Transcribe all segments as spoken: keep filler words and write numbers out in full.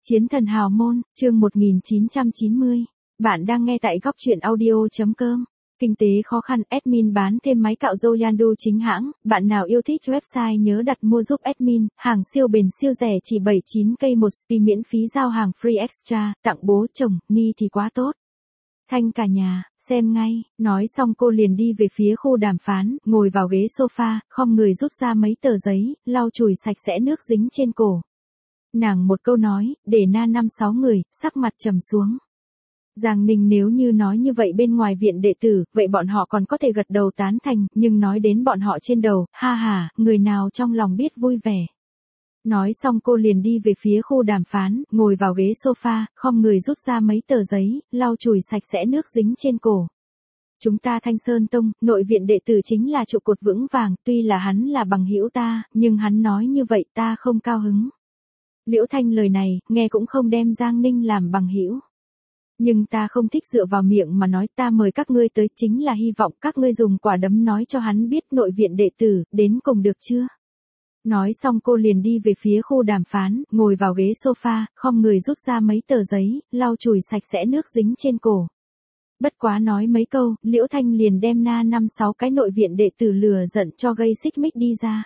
Chiến thần hào môn, chương một nghìn chín trăm chín mươi. Bạn đang nghe tại góc truyện audio.com. Kinh tế khó khăn, admin bán thêm máy cạo râu Yandu chính hãng. Bạn nào yêu thích website nhớ đặt mua giúp admin. Hàng siêu bền siêu rẻ chỉ bảy mươi chín k một spi miễn phí giao hàng free extra. Tặng bố chồng, ni thì quá tốt. Thanh cả nhà, xem ngay. Nói xong cô liền đi về phía khu đàm phán, ngồi vào ghế sofa, khom người rút ra mấy tờ giấy, lau chùi sạch sẽ nước dính trên cổ. Nàng một câu nói, để na năm sáu người, sắc mặt trầm xuống. Giang Ninh nếu như nói như vậy bên ngoài viện đệ tử, vậy bọn họ còn có thể gật đầu tán thành, nhưng nói đến bọn họ trên đầu, ha ha, người nào trong lòng biết vui vẻ. Nói xong cô liền đi về phía khu đàm phán, ngồi vào ghế sofa, khom người rút ra mấy tờ giấy, lau chùi sạch sẽ nước dính trên cổ. Chúng ta Thanh Sơn Tông, nội viện đệ tử chính là trụ cột vững vàng, tuy là hắn là bằng hữu ta, nhưng hắn nói như vậy ta không cao hứng. Liễu Thanh lời này, nghe cũng không đem Giang Ninh làm bằng hữu. Nhưng ta không thích dựa vào miệng mà nói, ta mời các ngươi tới chính là hy vọng các ngươi dùng quả đấm nói cho hắn biết nội viện đệ tử, đến cùng được chưa? Nói xong cô liền đi về phía khu đàm phán, ngồi vào ghế sofa, khom người rút ra mấy tờ giấy, lau chùi sạch sẽ nước dính trên cổ. Bất quá nói mấy câu, Liễu Thanh liền đem na năm sáu cái nội viện đệ tử lừa giận cho gây xích mích đi ra.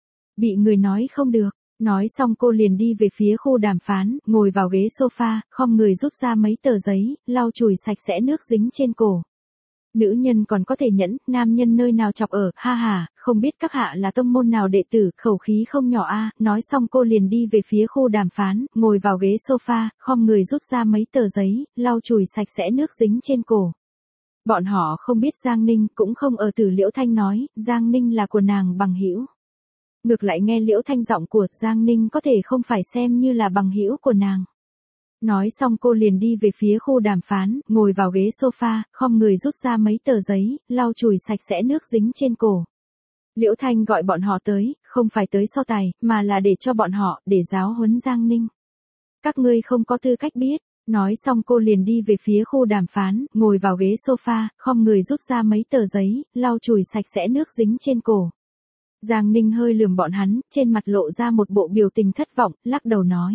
Bị người nói không được. Nói xong cô liền đi về phía khu đàm phán, ngồi vào ghế sofa, khom người rút ra mấy tờ giấy, lau chùi sạch sẽ nước dính trên cổ. Nữ nhân còn có thể nhẫn, nam nhân nơi nào chọc ở, ha ha, không biết các hạ là tông môn nào đệ tử, khẩu khí không nhỏ a. Nói xong cô liền đi về phía khu đàm phán, ngồi vào ghế sofa, khom người rút ra mấy tờ giấy, lau chùi sạch sẽ nước dính trên cổ. Bọn họ không biết Giang Ninh, cũng không ở từ Liễu Thanh nói, Giang Ninh là của nàng bằng hữu. Ngược lại nghe Liễu Thanh giọng của Giang Ninh có thể không phải xem như là bằng hữu của nàng. Nói xong cô liền đi về phía khu đàm phán, ngồi vào ghế sofa, khom người rút ra mấy tờ giấy, lau chùi sạch sẽ nước dính trên cổ. Liễu Thanh gọi bọn họ tới, không phải tới so tài, mà là để cho bọn họ, để giáo huấn Giang Ninh. Các ngươi không có tư cách biết. Nói xong cô liền đi về phía khu đàm phán, ngồi vào ghế sofa, khom người rút ra mấy tờ giấy, lau chùi sạch sẽ nước dính trên cổ. Giang Ninh hơi lườm bọn hắn, trên mặt lộ ra một bộ biểu tình thất vọng, lắc đầu nói.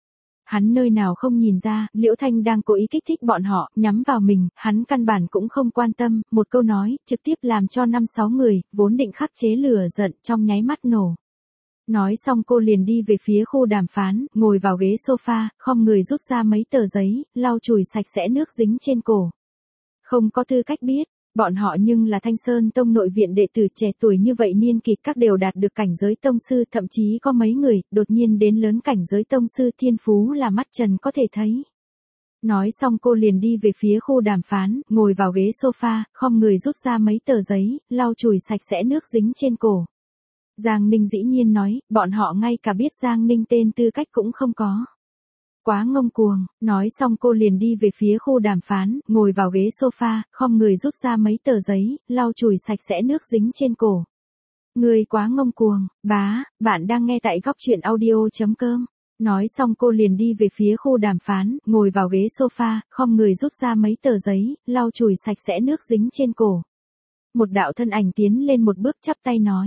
Hắn nơi nào không nhìn ra, Liễu Thanh đang cố ý kích thích bọn họ, nhắm vào mình, hắn căn bản cũng không quan tâm, một câu nói, trực tiếp làm cho năm sáu người, vốn định khắc chế lửa giận, trong nháy mắt nổ. Nói xong cô liền đi về phía khu đàm phán, ngồi vào ghế sofa, khom người rút ra mấy tờ giấy, lau chùi sạch sẽ nước dính trên cổ. Không có tư cách biết. Bọn họ nhưng là Thanh Sơn Tông nội viện đệ tử trẻ tuổi như vậy niên kịp các đều đạt được cảnh giới tông sư, thậm chí có mấy người, đột nhiên đến lớn cảnh giới tông sư thiên phú là mắt trần có thể thấy. Nói xong cô liền đi về phía khu đàm phán, ngồi vào ghế sofa, khom người rút ra mấy tờ giấy, lau chùi sạch sẽ nước dính trên cổ. Giang Ninh dĩ nhiên nói, bọn họ ngay cả biết Giang Ninh tên tư cách cũng không có. Quá ngông cuồng. Nói xong cô liền đi về phía khu đàm phán, ngồi vào ghế sofa, khom người rút ra mấy tờ giấy, lau chùi sạch sẽ nước dính trên cổ. Người quá ngông cuồng, bá, bạn đang nghe tại góc truyện audio.com. Nói xong cô liền đi về phía khu đàm phán, ngồi vào ghế sofa, khom người rút ra mấy tờ giấy, lau chùi sạch sẽ nước dính trên cổ. Một đạo thân ảnh tiến lên một bước chắp tay nói.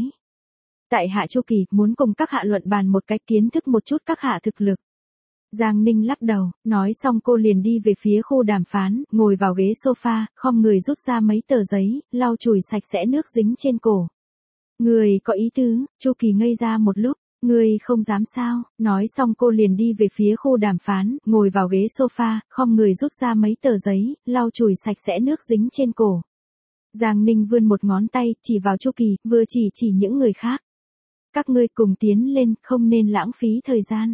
Tại hạ Chu Kỳ, muốn cùng các hạ luận bàn một cách kiến thức một chút các hạ thực lực. Giang Ninh lắc đầu, nói xong cô liền đi về phía khu đàm phán, ngồi vào ghế sofa, khom người rút ra mấy tờ giấy, lau chùi sạch sẽ nước dính trên cổ. Người có ý tứ, Chu Kỳ ngây ra một lúc, người không dám sao, nói xong cô liền đi về phía khu đàm phán, ngồi vào ghế sofa, khom người rút ra mấy tờ giấy, lau chùi sạch sẽ nước dính trên cổ. Giang Ninh vươn một ngón tay, chỉ vào Chu Kỳ, vừa chỉ chỉ những người khác. Các ngươi cùng tiến lên, không nên lãng phí thời gian.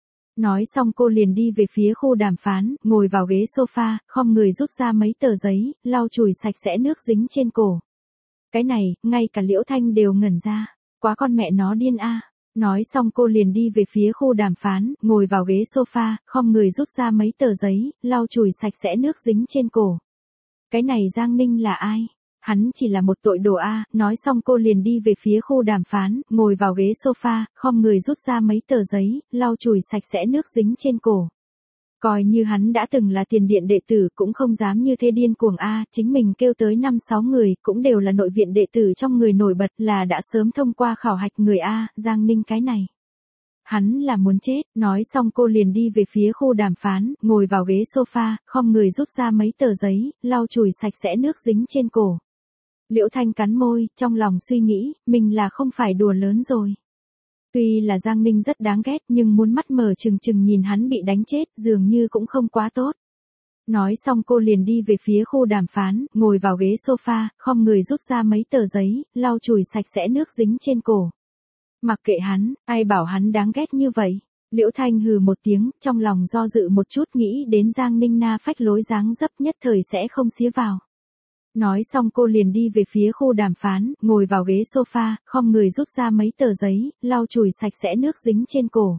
Nói xong cô liền đi về phía khu đàm phán, ngồi vào ghế sofa, khom người rút ra mấy tờ giấy, lau chùi sạch sẽ nước dính trên cổ. Cái này, ngay cả Liễu Thanh đều ngẩn ra. Quá con mẹ nó điên a. Nói xong cô liền đi về phía khu đàm phán, ngồi vào ghế sofa, khom người rút ra mấy tờ giấy, lau chùi sạch sẽ nước dính trên cổ. Cái này Giang Ninh là ai? Hắn chỉ là một tội đồ a. Nói xong cô liền đi về phía khu đàm phán, ngồi vào ghế sofa, khom người rút ra mấy tờ giấy, lau chùi sạch sẽ nước dính trên cổ. Coi như hắn đã từng là tiền điện đệ tử cũng không dám như thế điên cuồng a, chính mình kêu tới năm sáu người, cũng đều là nội viện đệ tử trong người nổi bật, là đã sớm thông qua khảo hạch người a, Giang Ninh cái này. Hắn là muốn chết, nói xong cô liền đi về phía khu đàm phán, ngồi vào ghế sofa, khom người rút ra mấy tờ giấy, lau chùi sạch sẽ nước dính trên cổ. Liễu Thanh cắn môi, trong lòng suy nghĩ, mình là không phải đùa lớn rồi. Tuy là Giang Ninh rất đáng ghét nhưng muốn mắt mở trừng trừng nhìn hắn bị đánh chết dường như cũng không quá tốt. Nói xong cô liền đi về phía khu đàm phán, ngồi vào ghế sofa, khom người rút ra mấy tờ giấy, lau chùi sạch sẽ nước dính trên cổ. Mặc kệ hắn, ai bảo hắn đáng ghét như vậy. Liễu Thanh hừ một tiếng, trong lòng do dự một chút nghĩ đến Giang Ninh na phách lối dáng dấp nhất thời sẽ không xía vào. Nói xong cô liền đi về phía khu đàm phán, ngồi vào ghế sofa, khom người rút ra mấy tờ giấy, lau chùi sạch sẽ nước dính trên cổ.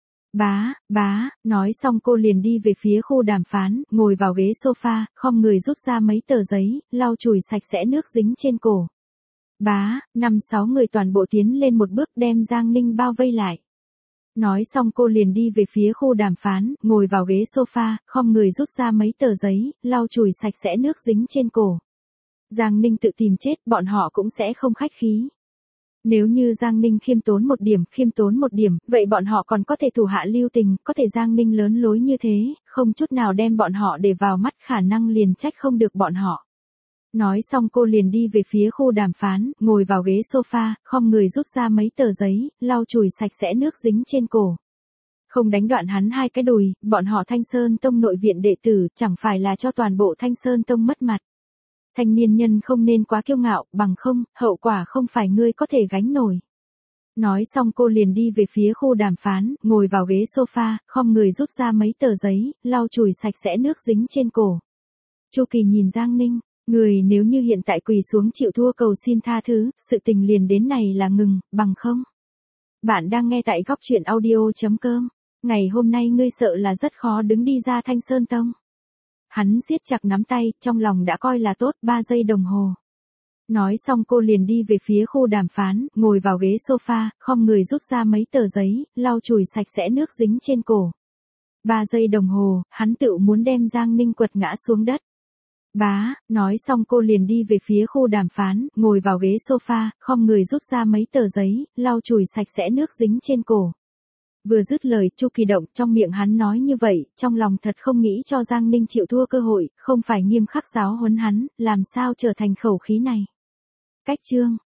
Bá, bá, nói xong cô liền đi về phía khu đàm phán, ngồi vào ghế sofa, khom người rút ra mấy tờ giấy, lau chùi sạch sẽ nước dính trên cổ. Bá, năm sáu người toàn bộ tiến lên một bước đem Giang Ninh bao vây lại. Nói xong cô liền đi về phía khu đàm phán, ngồi vào ghế sofa, khom người rút ra mấy tờ giấy, lau chùi sạch sẽ nước dính trên cổ. Giang Ninh tự tìm chết, bọn họ cũng sẽ không khách khí. Nếu như Giang Ninh khiêm tốn một điểm, khiêm tốn một điểm, vậy bọn họ còn có thể thủ hạ lưu tình, có thể Giang Ninh lớn lối như thế, không chút nào đem bọn họ để vào mắt, khả năng liền trách không được bọn họ. Nói xong cô liền đi về phía khu đàm phán, ngồi vào ghế sofa, khom người rút ra mấy tờ giấy, lau chùi sạch sẽ nước dính trên cổ. Không đánh đoạn hắn hai cái đùi, bọn họ Thanh Sơn Tông nội viện đệ tử, chẳng phải là cho toàn bộ Thanh Sơn Tông mất mặt. Thanh niên nhân không nên quá kiêu ngạo, bằng không, hậu quả không phải ngươi có thể gánh nổi. Nói xong cô liền đi về phía khu đàm phán, ngồi vào ghế sofa, khom người rút ra mấy tờ giấy, lau chùi sạch sẽ nước dính trên cổ. Chu Kỳ nhìn Giang Ninh, người nếu như hiện tại quỳ xuống chịu thua cầu xin tha thứ, sự tình liền đến này là ngừng, bằng không. Bạn đang nghe tại góc truyện audio chấm com. Ngày hôm nay ngươi sợ là rất khó đứng đi ra Thanh Sơn Tông. Hắn siết chặt nắm tay, trong lòng đã coi là tốt, ba giây đồng hồ. Nói xong cô liền đi về phía khu đàm phán, ngồi vào ghế sofa, khom người rút ra mấy tờ giấy, lau chùi sạch sẽ nước dính trên cổ. Ba giây đồng hồ, hắn tự muốn đem Giang Ninh quật ngã xuống đất. Bá, nói xong cô liền đi về phía khu đàm phán, ngồi vào ghế sofa, khom người rút ra mấy tờ giấy, lau chùi sạch sẽ nước dính trên cổ. Vừa dứt lời, Chu Kỳ động, trong miệng hắn nói như vậy, trong lòng thật không nghĩ cho Giang Ninh chịu thua cơ hội, không phải nghiêm khắc giáo huấn hắn, làm sao trở thành khẩu khí này. Cách chương